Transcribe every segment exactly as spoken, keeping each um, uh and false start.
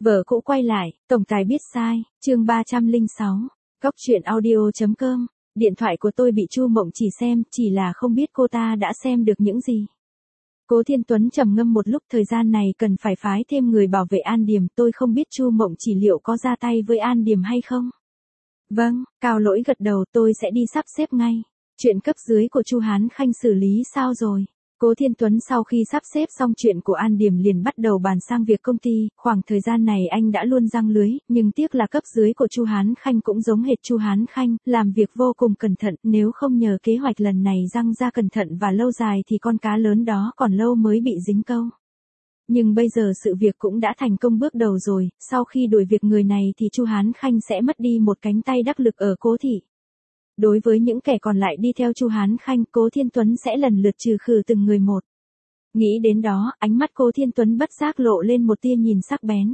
Vợ cũ quay lại, tổng tài biết sai, chương ba trăm lẻ sáu, góc truyện audio.com, điện thoại của tôi bị Chu Mộng Chỉ xem, chỉ là không biết cô ta đã xem được những gì. Cố Thiên Tuấn trầm ngâm một lúc, thời gian này cần phải phái thêm người bảo vệ An Điềm, tôi không biết Chu Mộng Chỉ liệu có ra tay với An Điềm hay không. Vâng, Cao Lỗi gật đầu, tôi sẽ đi sắp xếp ngay. Chuyện cấp dưới của Chu Hán Khanh xử lý sao rồi? Cố Thiên Tuấn sau khi sắp xếp xong chuyện của An Điềm liền bắt đầu bàn sang việc công ty, khoảng thời gian này anh đã luôn giăng lưới, nhưng tiếc là cấp dưới của Chu Hán Khanh cũng giống hệt Chu Hán Khanh, làm việc vô cùng cẩn thận, nếu không nhờ kế hoạch lần này giăng ra cẩn thận và lâu dài thì con cá lớn đó còn lâu mới bị dính câu. Nhưng bây giờ sự việc cũng đã thành công bước đầu rồi, sau khi đuổi việc người này thì Chu Hán Khanh sẽ mất đi một cánh tay đắc lực ở Cố thị. Đối với những kẻ còn lại đi theo Chu Hán Khanh, Cố Thiên Tuấn sẽ lần lượt trừ khử từng người một. Nghĩ đến đó, ánh mắt Cố Thiên Tuấn bất giác lộ lên một tia nhìn sắc bén.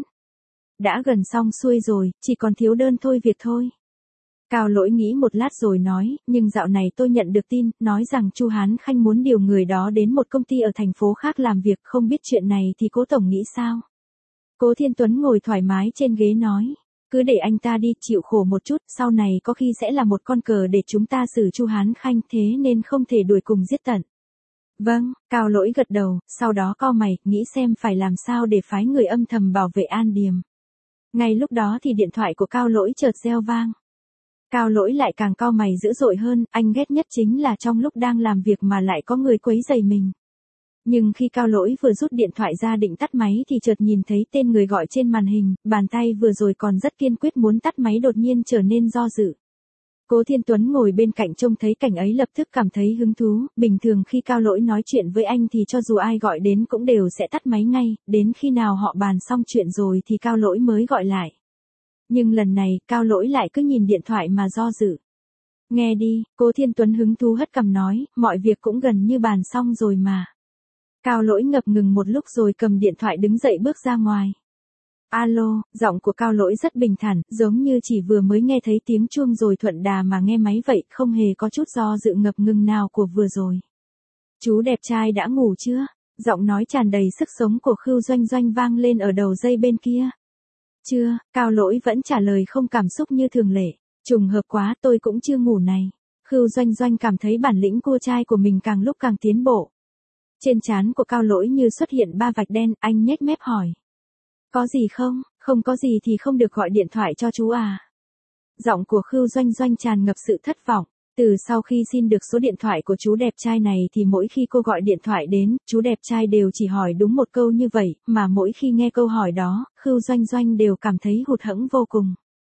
Đã gần xong xuôi rồi, chỉ còn thiếu đơn thôi việc thôi. Cao Lỗi nghĩ một lát rồi nói, nhưng dạo này tôi nhận được tin, nói rằng Chu Hán Khanh muốn điều người đó đến một công ty ở thành phố khác làm việc, không biết chuyện này thì Cố Tổng nghĩ sao? Cố Thiên Tuấn ngồi thoải mái trên ghế nói. Cứ để anh ta đi, chịu khổ một chút, sau này có khi sẽ là một con cờ để chúng ta xử Chu Hán Khanh, thế nên không thể đuổi cùng giết tận. Vâng, Cao Lỗi gật đầu, sau đó cau mày, nghĩ xem phải làm sao để phái người âm thầm bảo vệ An Điềm. Ngay lúc đó thì điện thoại của Cao Lỗi chợt reo vang. Cao Lỗi lại càng cau mày dữ dội hơn, anh ghét nhất chính là trong lúc đang làm việc mà lại có người quấy rầy mình. Nhưng khi Cao Lỗi vừa rút điện thoại ra định tắt máy thì chợt nhìn thấy tên người gọi trên màn hình, bàn tay vừa rồi còn rất kiên quyết muốn tắt máy đột nhiên trở nên do dự. Cố Thiên Tuấn ngồi bên cạnh trông thấy cảnh ấy lập tức cảm thấy hứng thú, bình thường khi Cao Lỗi nói chuyện với anh thì cho dù ai gọi đến cũng đều sẽ tắt máy ngay, đến khi nào họ bàn xong chuyện rồi thì Cao Lỗi mới gọi lại. Nhưng lần này, Cao Lỗi lại cứ nhìn điện thoại mà do dự. Nghe đi, Cố Thiên Tuấn hứng thú hất cằm nói, mọi việc cũng gần như bàn xong rồi mà. Cao Lỗi ngập ngừng một lúc rồi cầm điện thoại đứng dậy bước ra ngoài. Alo, giọng của Cao Lỗi rất bình thản, giống như chỉ vừa mới nghe thấy tiếng chuông rồi thuận đà mà nghe máy vậy, không hề có chút do dự ngập ngừng nào của vừa rồi. Chú đẹp trai đã ngủ chưa? Giọng nói tràn đầy sức sống của Khưu Doanh Doanh vang lên ở đầu dây bên kia. Chưa, Cao Lỗi vẫn trả lời không cảm xúc như thường lệ. Trùng hợp quá, tôi cũng chưa ngủ này. Khưu Doanh Doanh cảm thấy bản lĩnh cua trai của mình càng lúc càng tiến bộ. Trên trán của Cao Lỗi như xuất hiện ba vạch đen, anh nhếch mép hỏi. Có gì không, không có gì thì không được gọi điện thoại cho chú à. Giọng của Khưu Doanh Doanh tràn ngập sự thất vọng. Từ sau khi xin được số điện thoại của chú đẹp trai này thì mỗi khi cô gọi điện thoại đến, chú đẹp trai đều chỉ hỏi đúng một câu như vậy, mà mỗi khi nghe câu hỏi đó, Khưu Doanh Doanh đều cảm thấy hụt hẫng vô cùng.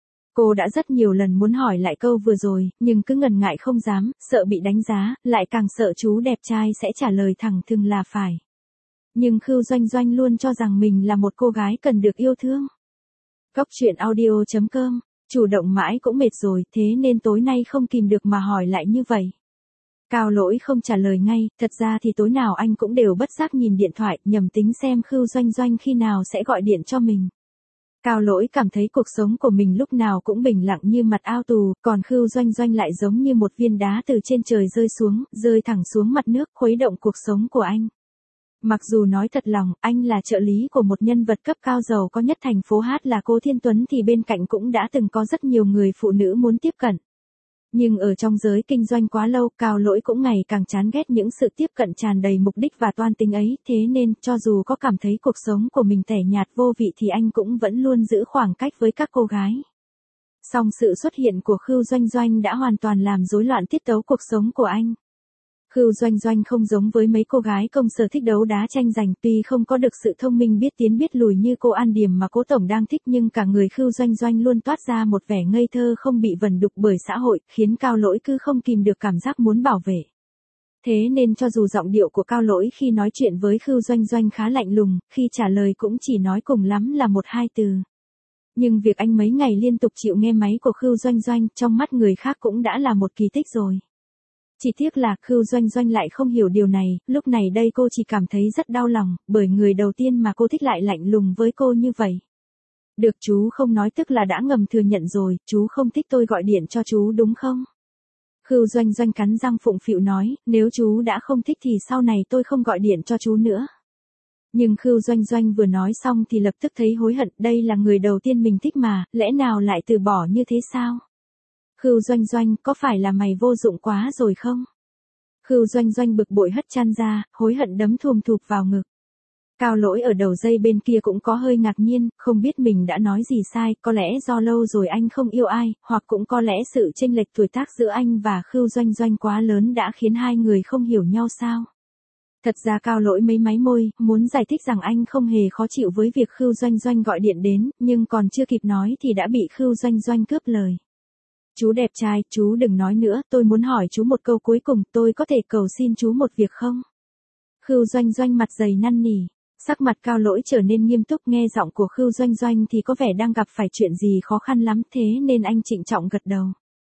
Cô đã rất nhiều lần muốn hỏi lại câu vừa rồi, nhưng cứ ngần ngại không dám, sợ bị đánh giá, lại càng sợ chú đẹp trai sẽ trả lời thẳng thừng là phải. Nhưng Khưu Doanh Doanh luôn cho rằng mình là một cô gái cần được yêu thương. Góc truyện audio.com, chủ động mãi cũng mệt rồi, thế nên tối nay không kìm được mà hỏi lại như vậy. Cao Lỗi không trả lời ngay, thật ra thì tối nào anh cũng đều bất giác nhìn điện thoại, nhầm tính xem Khưu Doanh Doanh khi nào sẽ gọi điện cho mình. Cao Lỗi cảm thấy cuộc sống của mình lúc nào cũng bình lặng như mặt ao tù, còn Khưu Doanh Doanh lại giống như một viên đá từ trên trời rơi xuống, rơi thẳng xuống mặt nước, khuấy động cuộc sống của anh. Mặc dù nói thật lòng, anh là trợ lý của một nhân vật cấp cao giàu có nhất thành phố Hát là Cố Thiên Tuấn thì bên cạnh cũng đã từng có rất nhiều người phụ nữ muốn tiếp cận. Nhưng ở trong giới kinh doanh quá lâu, Cao Lỗi cũng ngày càng chán ghét những sự tiếp cận tràn đầy mục đích và toan tính ấy, thế nên, cho dù có cảm thấy cuộc sống của mình tẻ nhạt vô vị thì anh cũng vẫn luôn giữ khoảng cách với các cô gái. Song sự xuất hiện của Khưu Doanh Doanh đã hoàn toàn làm rối loạn tiết tấu cuộc sống của anh. Khưu Doanh Doanh không giống với mấy cô gái công sở thích đấu đá tranh giành, tuy không có được sự thông minh biết tiến biết lùi như cô An Điềm mà Cố Tổng đang thích, nhưng cả người Khưu Doanh Doanh luôn toát ra một vẻ ngây thơ không bị vần đục bởi xã hội, khiến Cao Lỗi cứ không kìm được cảm giác muốn bảo vệ. Thế nên cho dù giọng điệu của Cao Lỗi khi nói chuyện với Khưu Doanh Doanh khá lạnh lùng, khi trả lời cũng chỉ nói cùng lắm là một hai từ. Nhưng việc anh mấy ngày liên tục chịu nghe máy của Khưu Doanh Doanh, trong mắt người khác cũng đã là một kỳ tích rồi. Chỉ tiếc là Khưu Doanh Doanh lại không hiểu điều này, lúc này đây cô chỉ cảm thấy rất đau lòng, bởi người đầu tiên mà cô thích lại lạnh lùng với cô như vậy. Được, chú không nói tức là đã ngầm thừa nhận rồi, chú không thích tôi gọi điện cho chú đúng không? Khưu Doanh Doanh cắn răng phụng phịu nói, nếu chú đã không thích thì sau này tôi không gọi điện cho chú nữa. Nhưng Khưu Doanh Doanh vừa nói xong thì lập tức thấy hối hận, đây là người đầu tiên mình thích mà, lẽ nào lại từ bỏ như thế sao? Khưu Doanh Doanh, có phải là mày vô dụng quá rồi không? Khưu Doanh Doanh bực bội hất chăn ra, hối hận đấm thùm thụp vào ngực. Cao Lỗi ở đầu dây bên kia cũng có hơi ngạc nhiên, không biết mình đã nói gì sai, có lẽ do lâu rồi anh không yêu ai, hoặc cũng có lẽ sự chênh lệch tuổi tác giữa anh và Khưu Doanh Doanh quá lớn đã khiến hai người không hiểu nhau sao. Thật ra Cao Lỗi mấy máy môi, muốn giải thích rằng anh không hề khó chịu với việc Khưu Doanh Doanh gọi điện đến, nhưng còn chưa kịp nói thì đã bị Khưu Doanh Doanh cướp lời. Chú đẹp trai, chú đừng nói nữa, tôi muốn hỏi chú một câu cuối cùng, tôi có thể cầu xin chú một việc không? Khưu Doanh Doanh mặt dày năn nỉ. Sắc mặt Cao Lỗi trở nên nghiêm túc, nghe giọng của Khưu Doanh Doanh thì có vẻ đang gặp phải chuyện gì khó khăn lắm, thế nên anh trịnh trọng gật đầu.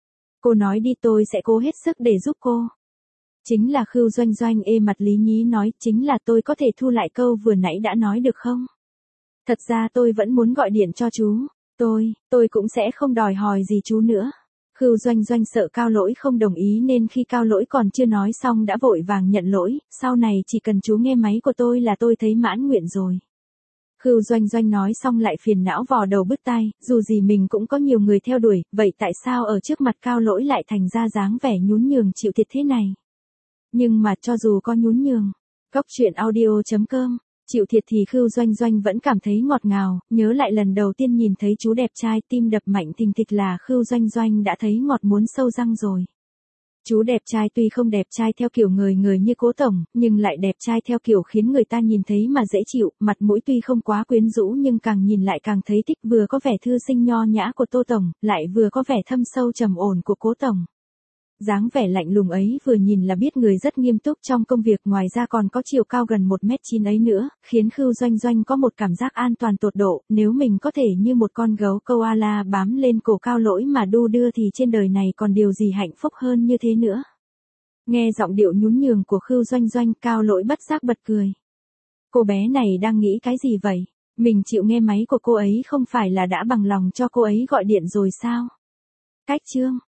Cô nói đi, tôi sẽ cố hết sức để giúp cô. Chính là Khưu Doanh Doanh ê mặt lý nhí nói, chính là tôi có thể thu lại câu vừa nãy đã nói được không? Thật ra tôi vẫn muốn gọi điện cho chú. Tôi, tôi cũng sẽ không đòi hỏi gì chú nữa. Khưu Doanh Doanh sợ Cao Lỗi không đồng ý nên khi Cao Lỗi còn chưa nói xong đã vội vàng nhận lỗi, sau này chỉ cần chú nghe máy của tôi là tôi thấy mãn nguyện rồi. Khưu Doanh Doanh nói xong lại phiền não vò đầu bứt tai, dù gì mình cũng có nhiều người theo đuổi, vậy tại sao ở trước mặt Cao Lỗi lại thành ra dáng vẻ nhún nhường chịu thiệt thế này? Nhưng mà cho dù có nhún nhường, góc truyện audio chấm com, chịu thiệt thì Khưu Doanh Doanh vẫn cảm thấy ngọt ngào, nhớ lại lần đầu tiên nhìn thấy chú đẹp trai tim đập mạnh thình thịch là Khưu Doanh Doanh đã thấy ngọt muốn sâu răng rồi. Chú đẹp trai tuy không đẹp trai theo kiểu người người như Cố Tổng, nhưng lại đẹp trai theo kiểu khiến người ta nhìn thấy mà dễ chịu, mặt mũi tuy không quá quyến rũ nhưng càng nhìn lại càng thấy thích, vừa có vẻ thư sinh nho nhã của Tô Tổng, lại vừa có vẻ thâm sâu trầm ổn của Cố Tổng. Dáng vẻ lạnh lùng ấy vừa nhìn là biết người rất nghiêm túc trong công việc, ngoài ra còn có chiều cao gần một mét chín ấy nữa, khiến Khưu Doanh Doanh có một cảm giác an toàn tột độ, nếu mình có thể như một con gấu koala bám lên cổ Cao Lỗi mà đu đưa thì trên đời này còn điều gì hạnh phúc hơn như thế nữa. Nghe giọng điệu nhún nhường của Khưu Doanh Doanh, Cao Lỗi bất giác bật cười. Cô bé này đang nghĩ cái gì vậy? Mình chịu nghe máy của cô ấy không phải là đã bằng lòng cho cô ấy gọi điện rồi sao? Cách chương